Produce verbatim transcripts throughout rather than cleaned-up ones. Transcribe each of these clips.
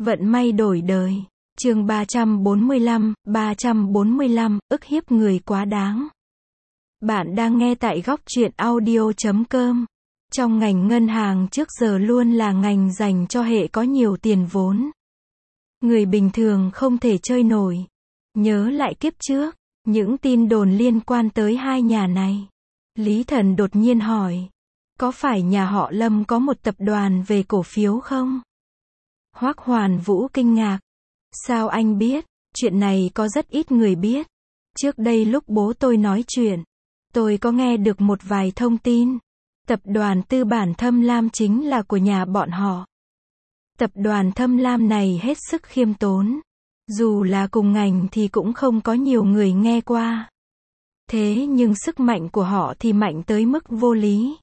Vận may đổi đời. Chương ba trăm bốn mươi lăm, ba trăm bốn mươi lăm, ức hiếp người quá đáng. Bạn đang nghe tại góc truyện audio chấm com. Trong ngành ngân hàng trước giờ luôn là ngành dành cho hệ có nhiều tiền vốn. Người bình thường không thể chơi nổi. Nhớ lại kiếp trước, những tin đồn liên quan tới hai nhà này. Lý Thần đột nhiên hỏi, có phải nhà họ Lâm có một tập đoàn về cổ phiếu không? Hoắc Hoàn Vũ kinh ngạc. Sao anh biết? Chuyện này có rất ít người biết. Trước đây lúc bố tôi nói chuyện, tôi có nghe được một vài thông tin. Tập đoàn tư bản Thâm Lam chính là của nhà bọn họ. Tập đoàn Thâm Lam này hết sức khiêm tốn. Dù là cùng ngành thì cũng không có nhiều người nghe qua. Thế nhưng sức mạnh của họ thì mạnh tới mức vô lý.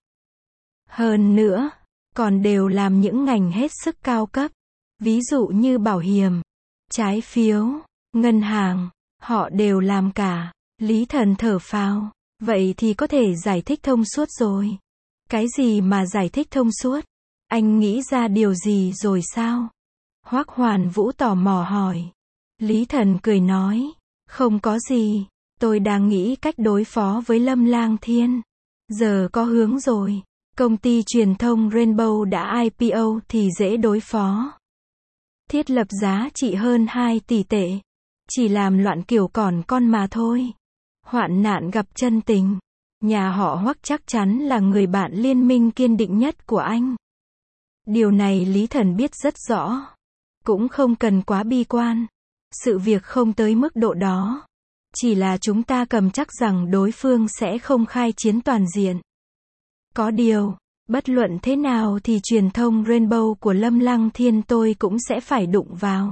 Hơn nữa, còn đều làm những ngành hết sức cao cấp. Ví dụ như bảo hiểm, trái phiếu, ngân hàng, họ đều làm cả. Lý Thần thở phào. Vậy thì có thể giải thích thông suốt rồi. Cái gì mà giải thích thông suốt? Anh nghĩ ra điều gì rồi sao? Hoắc Hoàn Vũ tò mò hỏi. Lý Thần cười nói, không có gì, tôi đang nghĩ cách đối phó với Lâm Lang Thiên. Giờ có hướng rồi, công ty truyền thông Rainbow đã i pê o thì dễ đối phó. Thiết lập giá trị hơn hai tỷ tệ. Chỉ làm loạn kiểu còn con mà thôi. Hoạn nạn gặp chân tình. Nhà họ Hoắc chắc chắn là người bạn liên minh kiên định nhất của anh. Điều này Lý Thần biết rất rõ. Cũng không cần quá bi quan. Sự việc không tới mức độ đó. Chỉ là chúng ta cầm chắc rằng đối phương sẽ không khai chiến toàn diện. Có điều, bất luận thế nào thì truyền thông Rainbow của Lâm Lăng Thiên tôi cũng sẽ phải đụng vào.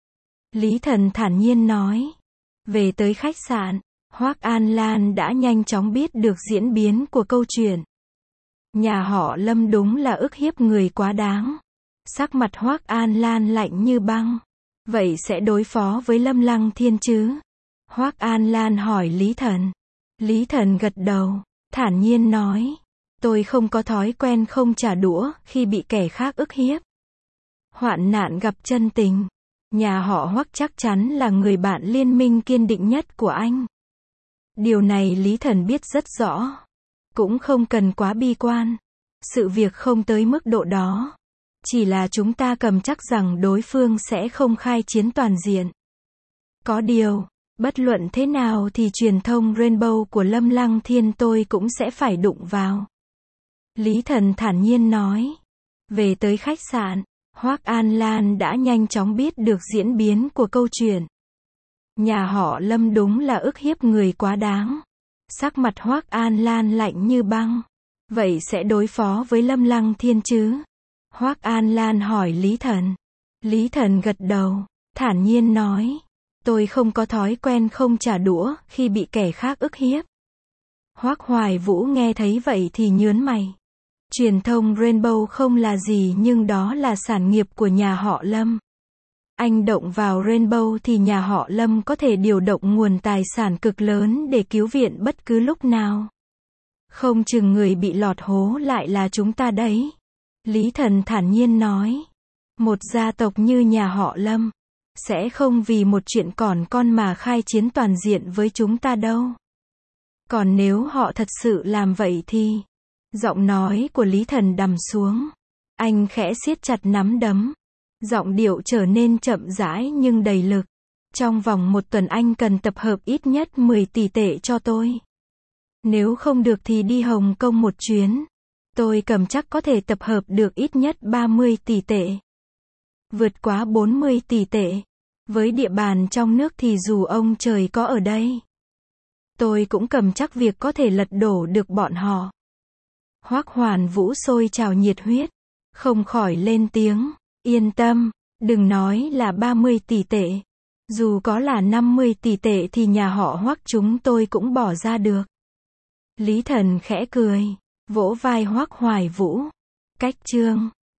Lý Thần thản nhiên nói. Về tới khách sạn, Hoắc An Lan đã nhanh chóng biết được diễn biến của câu chuyện. Nhà họ Lâm đúng là ức hiếp người quá đáng. Sắc mặt Hoắc An Lan lạnh như băng. Vậy sẽ đối phó với Lâm Lăng Thiên chứ? Hoắc An Lan hỏi Lý Thần. Lý Thần gật đầu, thản nhiên nói. Tôi không có thói quen không trả đũa khi bị kẻ khác ức hiếp. Hoạn nạn gặp chân tình. Nhà họ Hoắc chắc chắn là người bạn liên minh kiên định nhất của anh. Điều này Lý Thần biết rất rõ. Cũng không cần quá bi quan. Sự việc không tới mức độ đó. Chỉ là chúng ta cầm chắc rằng đối phương sẽ không khai chiến toàn diện. Có điều, bất luận thế nào thì truyền thông Rainbow của Lâm Lăng Thiên tôi cũng sẽ phải đụng vào. Lý Thần thản nhiên nói. Về tới khách sạn, Hoắc An Lan đã nhanh chóng biết được diễn biến của câu chuyện. Nhà họ Lâm đúng là ức hiếp người quá đáng. Sắc mặt Hoắc An Lan lạnh như băng. Vậy sẽ đối phó với Lâm Lăng Thiên chứ? Hoắc An Lan hỏi Lý Thần. Lý Thần gật đầu, thản nhiên nói. Tôi không có thói quen không trả đũa khi bị kẻ khác ức hiếp. Hoắc Hoài Vũ nghe thấy vậy thì nhướng mày. Truyền thông Rainbow không là gì nhưng đó là sản nghiệp của nhà họ Lâm. Anh động vào Rainbow thì nhà họ Lâm có thể điều động nguồn tài sản cực lớn để cứu viện bất cứ lúc nào. Không chừng người bị lọt hố lại là chúng ta đấy. Lý Thần thản nhiên nói. Một gia tộc như nhà họ Lâm sẽ không vì một chuyện còn con mà khai chiến toàn diện với chúng ta đâu. Còn nếu họ thật sự làm vậy thì... Giọng nói của Lý Thần đằm xuống. Anh khẽ siết chặt nắm đấm. Giọng điệu trở nên chậm rãi nhưng đầy lực. Trong vòng một tuần anh cần tập hợp ít nhất mười tỷ tệ cho tôi. Nếu không được thì đi Hồng Kông một chuyến. Tôi cầm chắc có thể tập hợp được ít nhất ba mươi tỷ tệ. Vượt quá bốn mươi tỷ tệ. Với địa bàn trong nước thì dù ông trời có ở đây, tôi cũng cầm chắc việc có thể lật đổ được bọn họ. Hoắc Hoàn Vũ sôi trào nhiệt huyết. Không khỏi lên tiếng. Yên tâm, đừng nói là ba mươi tỷ tệ. Dù có là năm mươi tỷ tệ thì nhà họ Hoắc chúng tôi cũng bỏ ra được. Lý Thần khẽ cười, vỗ vai Hoắc Hoài Vũ. Cách chương